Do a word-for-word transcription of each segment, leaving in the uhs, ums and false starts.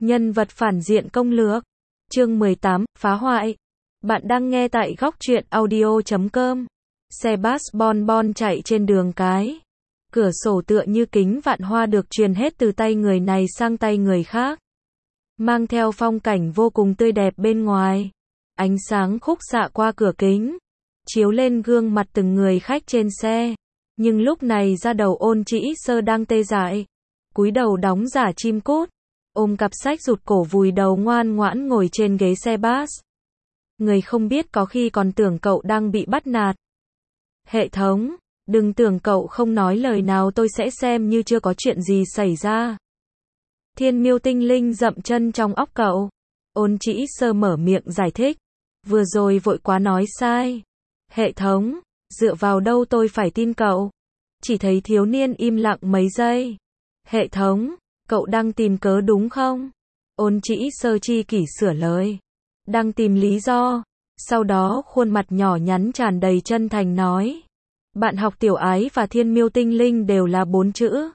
Nhân vật phản diện công lược. Chương mười tám, phá hoại. Bạn đang nghe tại góc truyện audio chấm com. Xe bus bon bon chạy trên đường cái. Cửa sổ tựa như kính vạn hoa được truyền hết từ tay người này sang tay người khác. Mang theo phong cảnh vô cùng tươi đẹp bên ngoài. Ánh sáng khúc xạ qua cửa kính, chiếu lên gương mặt từng người khách trên xe. Nhưng lúc này da đầu Ôn Trĩ Sơ đang tê dại, cúi đầu đóng giả chim cút, ôm cặp sách rụt cổ vùi đầu ngoan ngoãn ngồi trên ghế xe bus. Người không biết có khi còn tưởng cậu đang bị bắt nạt. Hệ thống, đừng tưởng cậu không nói lời nào tôi sẽ xem như chưa có chuyện gì xảy ra. Thiên miêu tinh linh dậm chân trong óc cậu. Ôn Trĩ Sơ mở miệng giải thích. Vừa rồi vội quá nói sai. Hệ thống, dựa vào đâu tôi phải tin cậu? Chỉ thấy thiếu niên im lặng mấy giây. Hệ thống, cậu đang tìm cớ đúng không? Ôn Trĩ Sơ chi kỷ sửa lời. Đang tìm lý do. Sau đó khuôn mặt nhỏ nhắn tràn đầy chân thành nói. Bạn học tiểu ái và thiên miêu tinh linh đều là bốn chữ.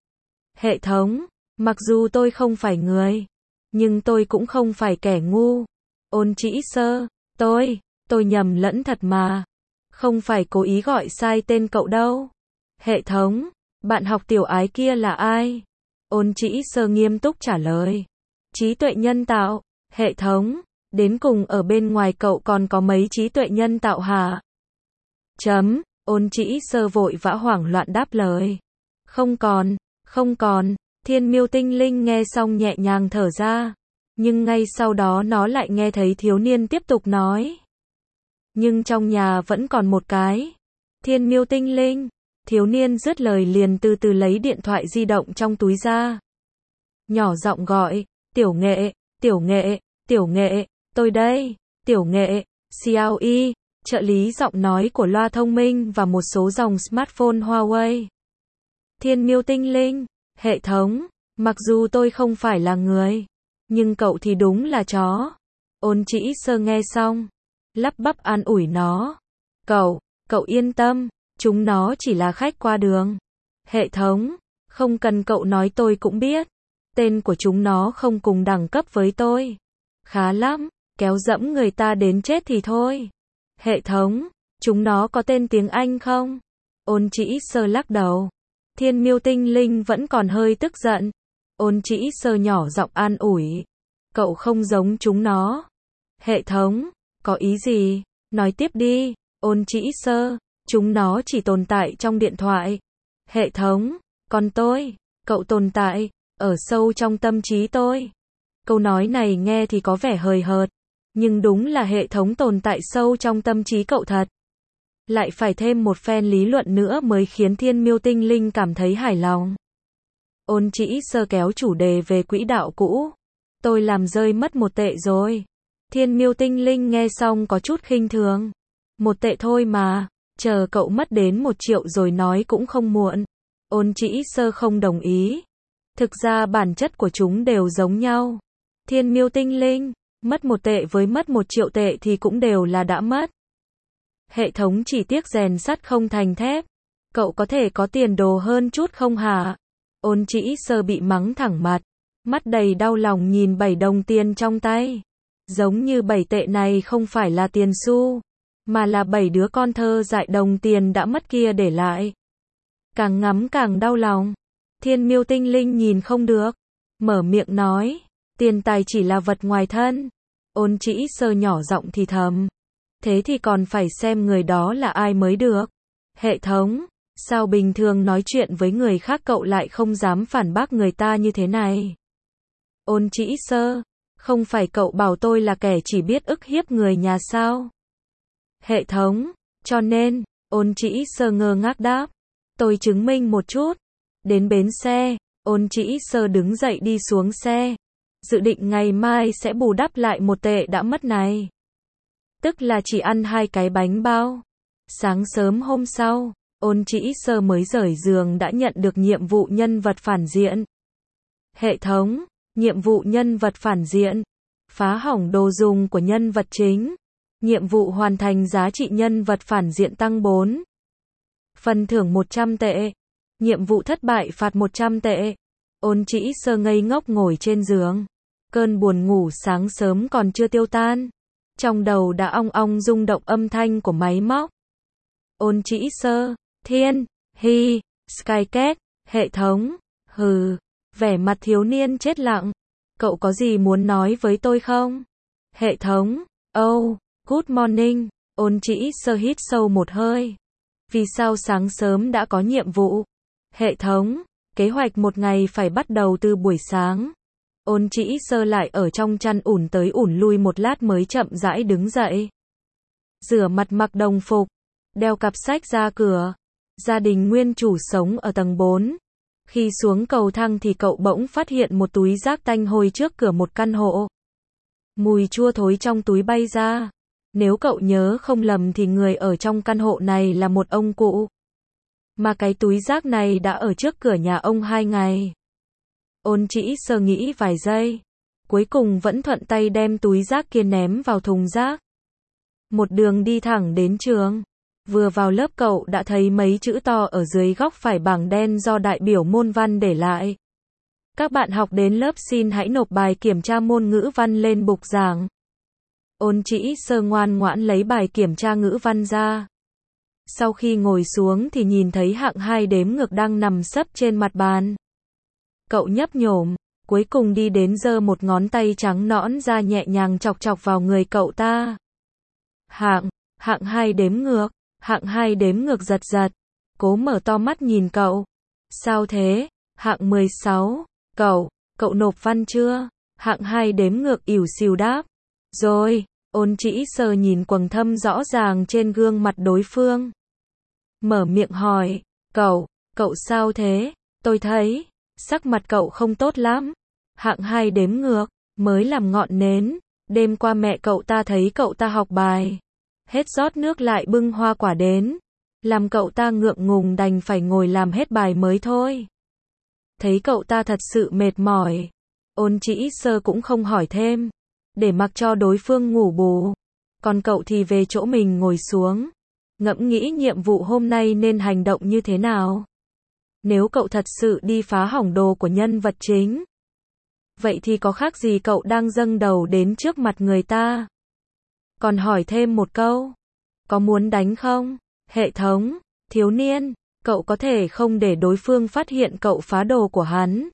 Hệ thống, mặc dù tôi không phải người, nhưng tôi cũng không phải kẻ ngu. Ôn Trĩ Sơ, tôi, tôi nhầm lẫn thật mà. Không phải cố ý gọi sai tên cậu đâu. Hệ thống, bạn học tiểu ái kia là ai? Ôn Trĩ Sơ nghiêm túc trả lời. Trí tuệ nhân tạo. Hệ thống, đến cùng ở bên ngoài cậu còn có mấy trí tuệ nhân tạo hả? Chấm, Ôn Trĩ Sơ vội vã hoảng loạn đáp lời. Không còn, không còn. Thiên miêu tinh linh nghe xong nhẹ nhàng thở ra. Nhưng ngay sau đó nó lại nghe thấy thiếu niên tiếp tục nói. Nhưng trong nhà vẫn còn một cái. Thiên miêu tinh linh. Thiếu niên dứt lời liền từ từ lấy điện thoại di động trong túi ra. Nhỏ giọng gọi, tiểu nghệ, tiểu nghệ, tiểu nghệ, tôi đây, tiểu nghệ, Xiaoyi, trợ lý giọng nói của loa thông minh và một số dòng smartphone Huawei. Thiên miêu tinh linh, hệ thống, mặc dù tôi không phải là người, nhưng cậu thì đúng là chó. Ôn Trĩ Sơ nghe xong, lắp bắp an ủi nó. Cậu, cậu yên tâm, chúng nó chỉ là khách qua đường. Hệ thống, không cần cậu nói tôi cũng biết. Tên của chúng nó không cùng đẳng cấp với tôi. Khá lắm, kéo dẫm người ta đến chết thì thôi. Hệ thống, chúng nó có tên tiếng Anh không? Ôn Trĩ Sơ lắc đầu. Thiên miêu tinh linh vẫn còn hơi tức giận. Ôn Trĩ Sơ nhỏ giọng an ủi. Cậu không giống chúng nó. Hệ thống, có ý gì? Nói tiếp đi. Ôn Trĩ Sơ, chúng nó chỉ tồn tại trong điện thoại. Hệ thống, còn tôi, cậu tồn tại ở sâu trong tâm trí tôi. Câu nói này nghe thì có vẻ hời hợt, nhưng đúng là hệ thống tồn tại sâu trong tâm trí cậu thật. Lại phải thêm một phen lý luận nữa mới khiến thiên miêu tinh linh cảm thấy hài lòng. Ôn Trĩ Sơ kéo chủ đề về quỹ đạo cũ. Tôi làm rơi mất một tệ rồi. Thiên miêu tinh linh nghe xong có chút khinh thường. Một tệ thôi mà, chờ cậu mất đến một triệu rồi nói cũng không muộn. Ôn Trĩ Sơ không đồng ý. Thực ra bản chất của chúng đều giống nhau. Thiên miêu tinh linh, mất một tệ với mất một triệu tệ thì cũng đều là đã mất. Hệ thống chỉ tiếc rèn sắt không thành thép. Cậu có thể có tiền đồ hơn chút không hả? Ôn Trĩ Sơ bị mắng thẳng mặt, mắt đầy đau lòng nhìn bảy đồng tiền trong tay. Giống như bảy tệ này không phải là tiền xu, mà là bảy đứa con thơ dại đồng tiền đã mất kia để lại. Càng ngắm càng đau lòng. Thiên miêu tinh linh nhìn không được, mở miệng nói, tiền tài chỉ là vật ngoài thân. Ôn Trĩ Sơ nhỏ giọng thì thầm. Thế thì còn phải xem người đó là ai mới được. Hệ thống, sao bình thường nói chuyện với người khác cậu lại không dám phản bác người ta như thế này? Ôn Trĩ Sơ, không phải cậu bảo tôi là kẻ chỉ biết ức hiếp người nhà sao? Hệ thống, cho nên, Ôn Trĩ Sơ ngơ ngác đáp. Tôi chứng minh một chút. Đến bến xe, Ôn Trĩ Sơ đứng dậy đi xuống xe. Dự định ngày mai sẽ bù đắp lại một tệ đã mất này. Tức là chỉ ăn hai cái bánh bao. Sáng sớm hôm sau, Ôn Trĩ Sơ mới rời giường đã nhận được nhiệm vụ nhân vật phản diện. Hệ thống, nhiệm vụ nhân vật phản diện. Phá hỏng đồ dùng của nhân vật chính. Nhiệm vụ hoàn thành, giá trị nhân vật phản diện tăng bốn. Phần thưởng một trăm tệ. Nhiệm vụ thất bại phạt một trăm tệ. Ôn Trĩ Sơ ngây ngốc ngồi trên giường. Cơn buồn ngủ sáng sớm còn chưa tiêu tan. Trong đầu đã ong ong rung động âm thanh của máy móc. Ôn Chỉ Sơ, Thiên, Hy, Skycat, hệ thống, hừ, vẻ mặt thiếu niên chết lặng. Cậu có gì muốn nói với tôi không? Hệ thống, oh, good morning, Ôn Chỉ Sơ hít sâu một hơi. Vì sao sáng sớm đã có nhiệm vụ? Hệ thống, kế hoạch một ngày phải bắt đầu từ buổi sáng. Ôn Chỉ Sơ lại ở trong chăn ủn tới ủn lui một lát mới chậm rãi đứng dậy. Rửa mặt mặc đồng phục, đeo cặp sách ra cửa. Gia đình nguyên chủ sống ở tầng bốn. Khi xuống cầu thang thì cậu bỗng phát hiện một túi rác tanh hôi trước cửa một căn hộ. Mùi chua thối trong túi bay ra. Nếu cậu nhớ không lầm thì người ở trong căn hộ này là một ông cụ. Mà cái túi rác này đã ở trước cửa nhà ông hai ngày. Ôn Chỉ Sơ nghĩ vài giây. Cuối cùng vẫn thuận tay đem túi rác kia ném vào thùng rác. Một đường đi thẳng đến trường. Vừa vào lớp cậu đã thấy mấy chữ to ở dưới góc phải bảng đen do đại biểu môn văn để lại. Các bạn học đến lớp xin hãy nộp bài kiểm tra môn ngữ văn lên bục giảng. Ôn Chỉ Sơ ngoan ngoãn lấy bài kiểm tra ngữ văn ra. Sau khi ngồi xuống thì nhìn thấy hạng hai đếm ngược đang nằm sấp trên mặt bàn. Cậu nhấp nhổm, cuối cùng đi đến giơ một ngón tay trắng nõn ra nhẹ nhàng chọc chọc vào người cậu ta. Hạng, hạng hai đếm ngược, hạng hai đếm ngược giật giật. Cố mở to mắt nhìn cậu. Sao thế? Hạng mười sáu, cậu, cậu nộp văn chưa? Hạng hai đếm ngược ỉu xìu đáp. Rồi, Ôn Chỉ Sơ nhìn quầng thâm rõ ràng trên gương mặt đối phương. Mở miệng hỏi, cậu, cậu sao thế? Tôi thấy, sắc mặt cậu không tốt lắm. Hạng hai đếm ngược, mới làm ngọn nến. Đêm qua mẹ cậu ta thấy cậu ta học bài. Hết rót nước lại bưng hoa quả đến. Làm cậu ta ngượng ngùng đành phải ngồi làm hết bài mới thôi. Thấy cậu ta thật sự mệt mỏi. Ôn Chỉ Sơ cũng không hỏi thêm. Để mặc cho đối phương ngủ bù. Còn cậu thì về chỗ mình ngồi xuống. Ngẫm nghĩ nhiệm vụ hôm nay nên hành động như thế nào. Nếu cậu thật sự đi phá hỏng đồ của nhân vật chính. Vậy thì có khác gì cậu đang dâng đầu đến trước mặt người ta. Còn hỏi thêm một câu. Có muốn đánh không? Hệ thống, thiếu niên, cậu có thể không để đối phương phát hiện cậu phá đồ của hắn.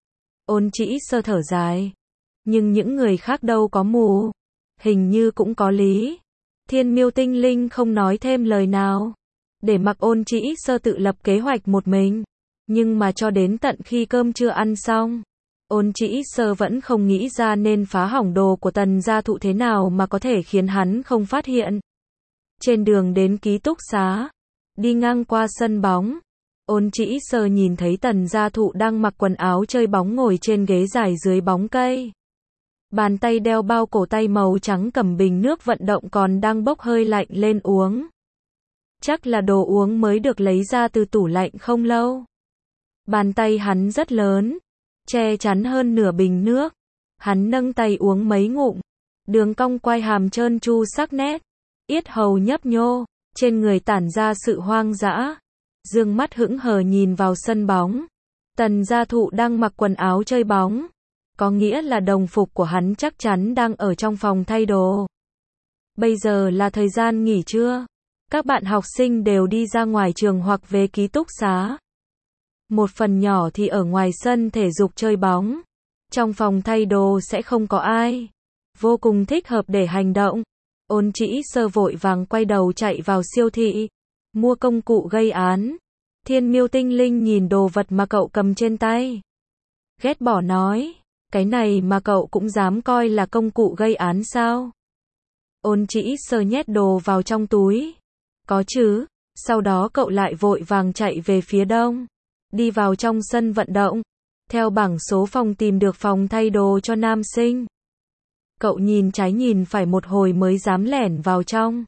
Ôn Chỉ Sơ thở dài. Nhưng những người khác đâu có mù. Hình như cũng có lý. Thiên Miêu Tinh Linh không nói thêm lời nào. Để mặc Ôn Chỉ Sơ tự lập kế hoạch một mình. Nhưng mà cho đến tận khi cơm chưa ăn xong. Ôn Chỉ Sơ vẫn không nghĩ ra nên phá hỏng đồ của Tần gia thụ thế nào mà có thể khiến hắn không phát hiện. Trên đường đến ký túc xá. Đi ngang qua sân bóng. Ôn Chỉ Sơ nhìn thấy Tần gia thụ đang mặc quần áo chơi bóng ngồi trên ghế dài dưới bóng cây. Bàn tay đeo bao cổ tay màu trắng cầm bình nước vận động còn đang bốc hơi lạnh lên uống. Chắc là đồ uống mới được lấy ra từ tủ lạnh không lâu. Bàn tay hắn rất lớn, che chắn hơn nửa bình nước. Hắn nâng tay uống mấy ngụm. Đường cong quai hàm trơn tru sắc nét. Yết hầu nhấp nhô, trên người tản ra sự hoang dã. Dương mắt hững hờ nhìn vào sân bóng. Tần gia thụ đang mặc quần áo chơi bóng. Có nghĩa là đồng phục của hắn chắc chắn đang ở trong phòng thay đồ. Bây giờ là thời gian nghỉ trưa. Các bạn học sinh đều đi ra ngoài trường hoặc về ký túc xá. Một phần nhỏ thì ở ngoài sân thể dục chơi bóng. Trong phòng thay đồ sẽ không có ai. Vô cùng thích hợp để hành động. Ôn Chỉ Sơ vội vàng quay đầu chạy vào siêu thị. Mua công cụ gây án. Thiên Miêu Tinh Linh nhìn đồ vật mà cậu cầm trên tay. Ghét bỏ nói. Cái này mà cậu cũng dám coi là công cụ gây án sao? Ôn Chỉ Sơ nhét đồ vào trong túi. Có chứ. Sau đó cậu lại vội vàng chạy về phía đông. Đi vào trong sân vận động. Theo bảng số phòng tìm được phòng thay đồ cho nam sinh. Cậu nhìn trái nhìn phải một hồi mới dám lẻn vào trong.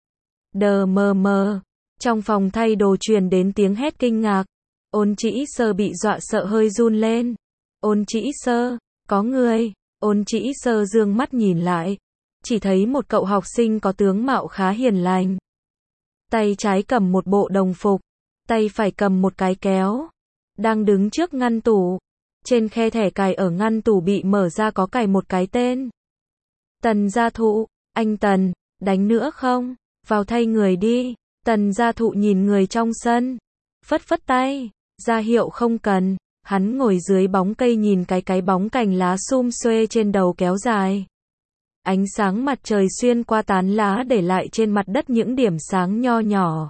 Đờ mờ mờ. Trong phòng thay đồ truyền đến tiếng hét kinh ngạc. Ôn Chỉ Sơ bị dọa sợ hơi run lên. Ôn Chỉ Sơ, có người. Ôn Chỉ Sơ dương mắt nhìn lại. Chỉ thấy một cậu học sinh có tướng mạo khá hiền lành. Tay trái cầm một bộ đồng phục. Tay phải cầm một cái kéo. Đang đứng trước ngăn tủ. Trên khe thẻ cài ở ngăn tủ bị mở ra có cài một cái tên. Tần Gia Thụ, anh Tần, đánh nữa không? Vào thay người đi. Tần Gia Thụ nhìn người trong sân, phất phất tay, ra hiệu không cần. Hắn ngồi dưới bóng cây nhìn cái cái bóng cành lá sum xuê trên đầu kéo dài. Ánh sáng mặt trời xuyên qua tán lá để lại trên mặt đất những điểm sáng nho nhỏ.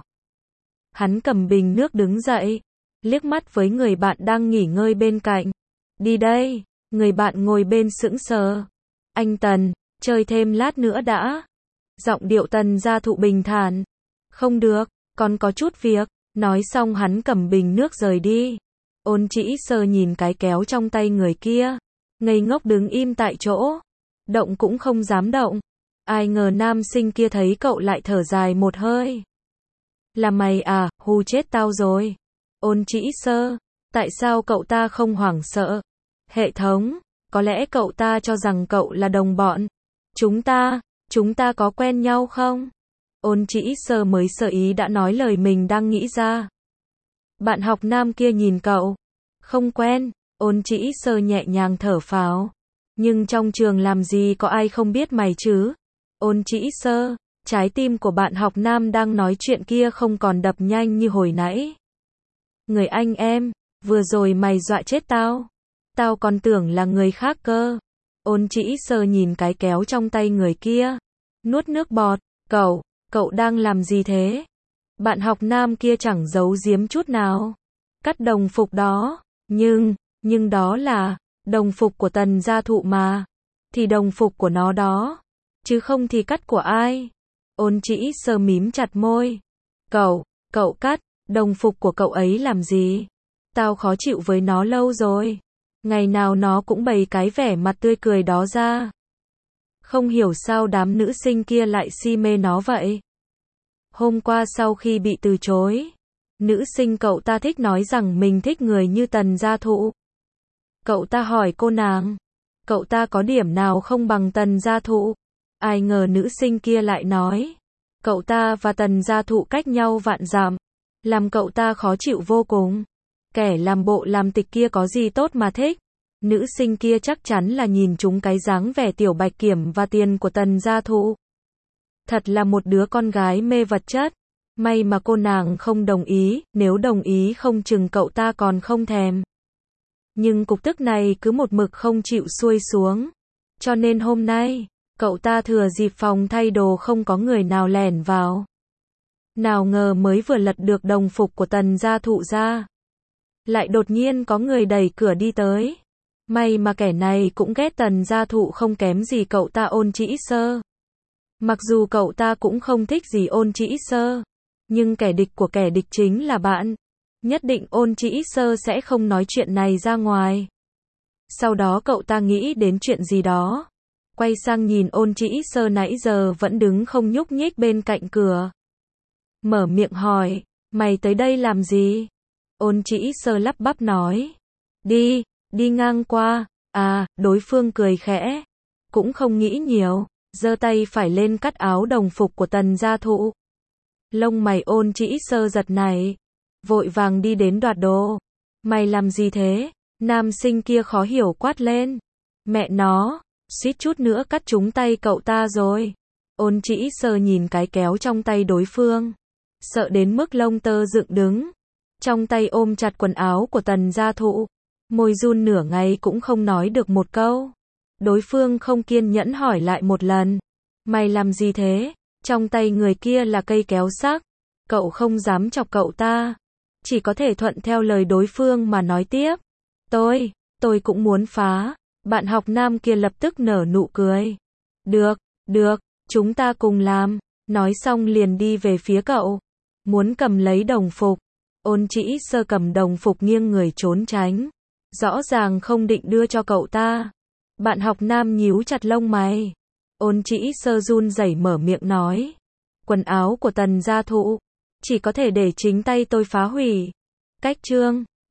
Hắn cầm bình nước đứng dậy, liếc mắt với người bạn đang nghỉ ngơi bên cạnh. Đi đây, người bạn ngồi bên sững sờ. Anh Tần, chơi thêm lát nữa đã. Giọng điệu Tần Gia Thụ bình thản. Không được, còn có chút việc. Nói xong hắn cầm bình nước rời đi. Ôn Chỉ Sơ nhìn cái kéo trong tay người kia, ngây ngốc đứng im tại chỗ, động cũng không dám động. Ai ngờ nam sinh kia thấy cậu lại thở dài một hơi. Là mày à, hù chết tao rồi. Ôn Chỉ Sơ, tại sao cậu ta không hoảng sợ? Hệ thống, có lẽ cậu ta cho rằng cậu là đồng bọn. Chúng ta, chúng ta có quen nhau không? Ôn Chỉ Sơ mới sơ ý đã nói lời mình đang nghĩ ra. Bạn học nam kia nhìn cậu. Không quen, Ôn Chỉ Sơ nhẹ nhàng thở phào. Nhưng trong trường làm gì có ai không biết mày chứ? Ôn Chỉ Sơ, trái tim của bạn học nam đang nói chuyện kia không còn đập nhanh như hồi nãy. Người anh em, vừa rồi mày dọa chết tao. Tao còn tưởng là người khác cơ. Ôn Chỉ Sơ nhìn cái kéo trong tay người kia, nuốt nước bọt. Cậu, cậu đang làm gì thế? Bạn học nam kia chẳng giấu giếm chút nào. Cắt đồng phục đó. Nhưng, nhưng đó là đồng phục của Tần Gia Thụ mà. Thì đồng phục của nó đó. Chứ không thì cắt của ai? Ôn Chỉ Sơ mím chặt môi. Cậu, cậu cắt đồng phục của cậu ấy làm gì? Tao khó chịu với nó lâu rồi. Ngày nào nó cũng bày cái vẻ mặt tươi cười đó ra. Không hiểu sao đám nữ sinh kia lại si mê nó vậy. Hôm qua sau khi bị từ chối, nữ sinh cậu ta thích nói rằng mình thích người như Tần Gia Thụ. Cậu ta hỏi cô nàng, cậu ta có điểm nào không bằng Tần Gia Thụ? Ai ngờ nữ sinh kia lại nói, cậu ta và Tần Gia Thụ cách nhau vạn dặm, làm cậu ta khó chịu vô cùng. Kẻ làm bộ làm tịch kia có gì tốt mà thích? Nữ sinh kia chắc chắn là nhìn trúng cái dáng vẻ tiểu bạch kiểm và tiền của Tần Gia Thụ. Thật là một đứa con gái mê vật chất. May mà cô nàng không đồng ý, nếu đồng ý không chừng cậu ta còn không thèm. Nhưng cục tức này cứ một mực không chịu xuôi xuống. Cho nên hôm nay, cậu ta thừa dịp phòng thay đồ không có người nào lẻn vào. Nào ngờ mới vừa lật được đồng phục của Tần Gia Thụ ra, lại đột nhiên có người đẩy cửa đi tới. May mà kẻ này cũng ghét Tần Gia Thụ không kém gì cậu ta Ôn Chỉ Sơ. Mặc dù cậu ta cũng không thích gì Ôn Chỉ Sơ, nhưng kẻ địch của kẻ địch chính là bạn. Nhất định Ôn Chỉ Sơ sẽ không nói chuyện này ra ngoài. Sau đó cậu ta nghĩ đến chuyện gì đó, quay sang nhìn Ôn Chỉ Sơ nãy giờ vẫn đứng không nhúc nhích bên cạnh cửa. Mở miệng hỏi, mày tới đây làm gì? Ôn Chỉ Sơ lắp bắp nói, đi, đi ngang qua. À, đối phương cười khẽ, cũng không nghĩ nhiều, giơ tay phải lên cắt áo đồng phục của Tần Gia Thụ. Lông mày Ôn Chỉ Sơ giật nảy, vội vàng đi đến đoạt đồ. Mày làm gì thế? Nam sinh kia khó hiểu quát lên. Mẹ nó, suýt chút nữa cắt trúng tay cậu ta rồi. Ôn Chỉ Sơ nhìn cái kéo trong tay đối phương, sợ đến mức lông tơ dựng đứng. Trong tay ôm chặt quần áo của Tần Gia Thụ, môi run nửa ngày cũng không nói được một câu. Đối phương không kiên nhẫn hỏi lại một lần. Mày làm gì thế? Trong tay người kia là cây kéo sắc. Cậu không dám chọc cậu ta, chỉ có thể thuận theo lời đối phương mà nói tiếp. Tôi, tôi cũng muốn phá. Bạn học nam kia lập tức nở nụ cười. Được, được, chúng ta cùng làm. Nói xong liền đi về phía cậu, muốn cầm lấy đồng phục. Ôn Chỉ Sơ cầm đồng phục nghiêng người trốn tránh, rõ ràng không định đưa cho cậu ta. Bạn học nam nhíu chặt lông mày. Ôn Chỉ Sơ run rẩy mở miệng nói, quần áo của Tần Gia Thụ, chỉ có thể để chính tay tôi phá hủy. Cách chương